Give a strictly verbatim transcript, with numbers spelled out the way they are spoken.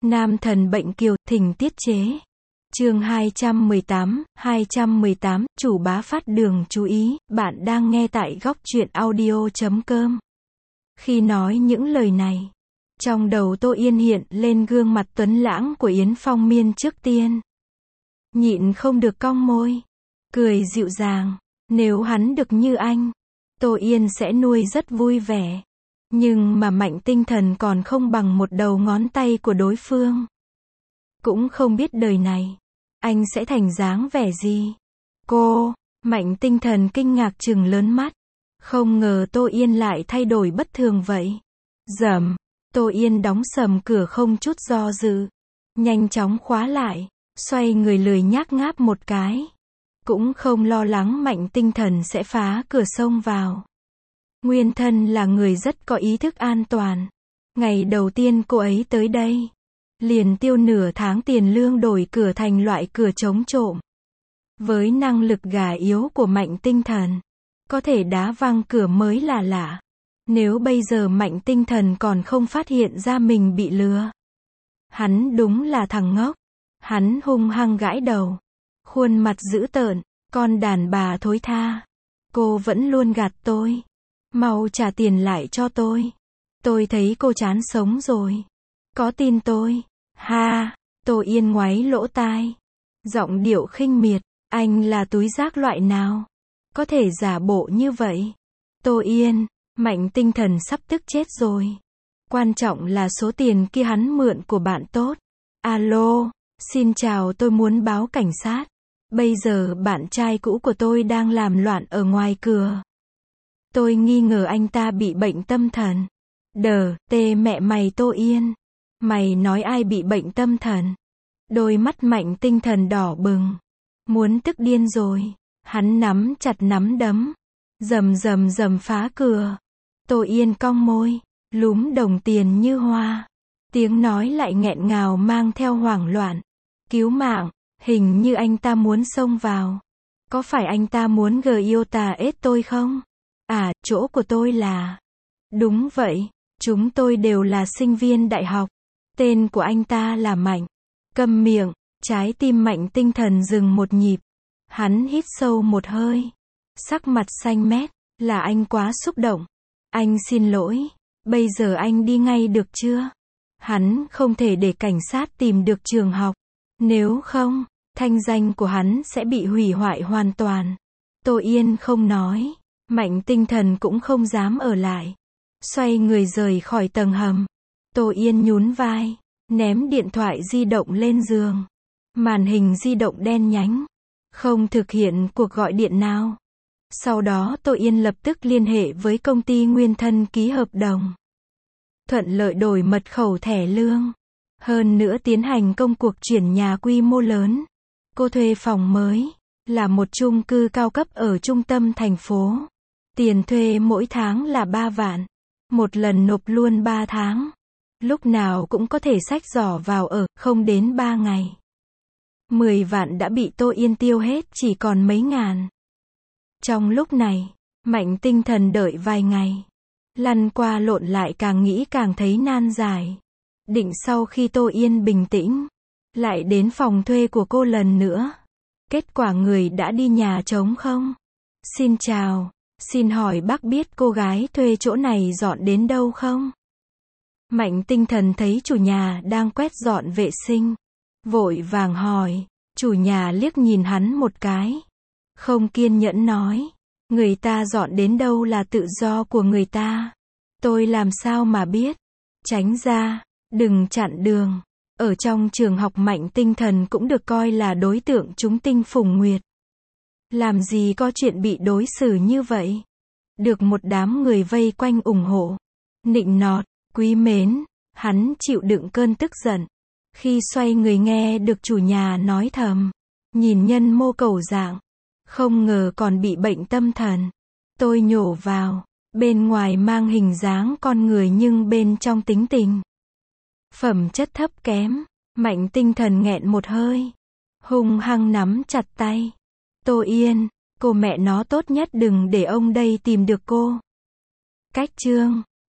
Nam thần bệnh kiều, thỉnh tiết chế. Chương hai trăm mười tám, hai trăm mười tám, chủ bá phát đường chú ý, bạn đang nghe tại góc truyện audio chấm com. Khi nói những lời này, trong đầu Tô Yên hiện lên gương mặt tuấn lãng của Yến Phong Miên trước tiên. Nhịn không được cong môi, cười dịu dàng, nếu hắn được như anh, Tô Yên sẽ nuôi rất vui vẻ. Nhưng mà mạnh tinh thần còn không bằng một đầu ngón tay của đối phương. Cũng không biết đời này, anh sẽ thành dáng vẻ gì. Cô, mạnh tinh thần kinh ngạc trừng lớn mắt. Không ngờ Tô Yên lại thay đổi bất thường vậy. Dầm, Tô Yên đóng sầm cửa không chút do dự. Nhanh chóng khóa lại, xoay người lười nhác ngáp một cái. Cũng không lo lắng mạnh tinh thần sẽ phá cửa xông vào. Nguyên thân là người rất có ý thức an toàn. Ngày đầu tiên cô ấy tới đây, liền tiêu nửa tháng tiền lương đổi cửa thành loại cửa chống trộm. Với năng lực gà yếu của mạnh tinh thần, có thể đá văng cửa mới là lạ. Nếu bây giờ mạnh tinh thần còn không phát hiện ra mình bị lừa, hắn đúng là thằng ngốc. Hắn hung hăng gãi đầu, khuôn mặt dữ tợn, con đàn bà thối tha. Cô vẫn luôn gạt tôi. Mau trả tiền lại cho tôi. Tôi thấy cô chán sống rồi. Có tin tôi? Ha, Tô Yên ngoáy lỗ tai. Giọng điệu khinh miệt, anh là túi rác loại nào? Có thể giả bộ như vậy? Tô Yên, mạnh tinh thần sắp tức chết rồi. Quan trọng là số tiền kia hắn mượn của bạn tốt. Alo, xin chào, tôi muốn báo cảnh sát. Bây giờ bạn trai cũ của tôi đang làm loạn ở ngoài cửa. Tôi nghi ngờ anh ta bị bệnh tâm thần. Đờ, tê mẹ mày Tô Yên. Mày nói ai bị bệnh tâm thần? Đôi mắt mạnh tinh thần đỏ bừng. Muốn tức điên rồi. Hắn nắm chặt nắm đấm. Rầm rầm rầm phá cửa. Tô Yên cong môi, lúm đồng tiền như hoa. Tiếng nói lại nghẹn ngào mang theo hoảng loạn. Cứu mạng, hình như anh ta muốn xông vào. Có phải anh ta muốn gờ yêu tà ết tôi không? À, chỗ của tôi là... Đúng vậy, chúng tôi đều là sinh viên đại học. Tên của anh ta là Mạnh. Câm miệng, trái tim mạnh tinh thần dừng một nhịp. Hắn hít sâu một hơi. Sắc mặt xanh mét, là anh quá xúc động. Anh xin lỗi, bây giờ anh đi ngay được chưa? Hắn không thể để cảnh sát tìm được trường học. Nếu không, thanh danh của hắn sẽ bị hủy hoại hoàn toàn. Tô Yên không nói. Mạnh tinh thần cũng không dám ở lại. Xoay người rời khỏi tầng hầm. Tô Yên nhún vai, ném điện thoại di động lên giường. Màn hình di động đen nhánh. Không thực hiện cuộc gọi điện nào. Sau đó Tô Yên lập tức liên hệ với công ty Nguyên Thân ký hợp đồng. Thuận lợi đổi mật khẩu thẻ lương. Hơn nữa tiến hành công cuộc chuyển nhà quy mô lớn. Cô thuê phòng mới, là một chung cư cao cấp ở trung tâm thành phố. Tiền thuê mỗi tháng là ba vạn. Một lần nộp luôn ba tháng. Lúc nào cũng có thể xách giỏ vào ở, không đến ba ngày. mười vạn đã bị Tô Yên tiêu hết chỉ còn mấy ngàn. Trong lúc này, mạnh tinh thần đợi vài ngày. Lăn qua lộn lại càng nghĩ càng thấy nan giải. Định sau khi Tô Yên bình tĩnh, lại đến phòng thuê của cô lần nữa. Kết quả người đã đi nhà trống không? Xin chào. Xin hỏi bác biết cô gái thuê chỗ này dọn đến đâu không? Mạnh tinh thần thấy chủ nhà đang quét dọn vệ sinh. Vội vàng hỏi. Chủ nhà liếc nhìn hắn một cái. Không kiên nhẫn nói. Người ta dọn đến đâu là tự do của người ta. Tôi làm sao mà biết? Tránh ra, đừng chặn đường. Ở trong trường học mạnh tinh thần cũng được coi là đối tượng chúng tinh phùng nguyệt. Làm gì có chuyện bị đối xử như vậy. Được một đám người vây quanh ủng hộ, nịnh nọt, quý mến, hắn chịu đựng cơn tức giận. Khi xoay người nghe được chủ nhà nói thầm, nhìn nhân mô cầu dạng, không ngờ còn bị bệnh tâm thần. Tôi nhổ vào, bên ngoài mang hình dáng con người nhưng bên trong tính tình. Phẩm chất thấp kém, mạnh tinh thần nghẹn một hơi. Hung hăng nắm chặt tay. Tô Yên, cô mẹ nó tốt nhất đừng để ông đây tìm được cô. Cách chương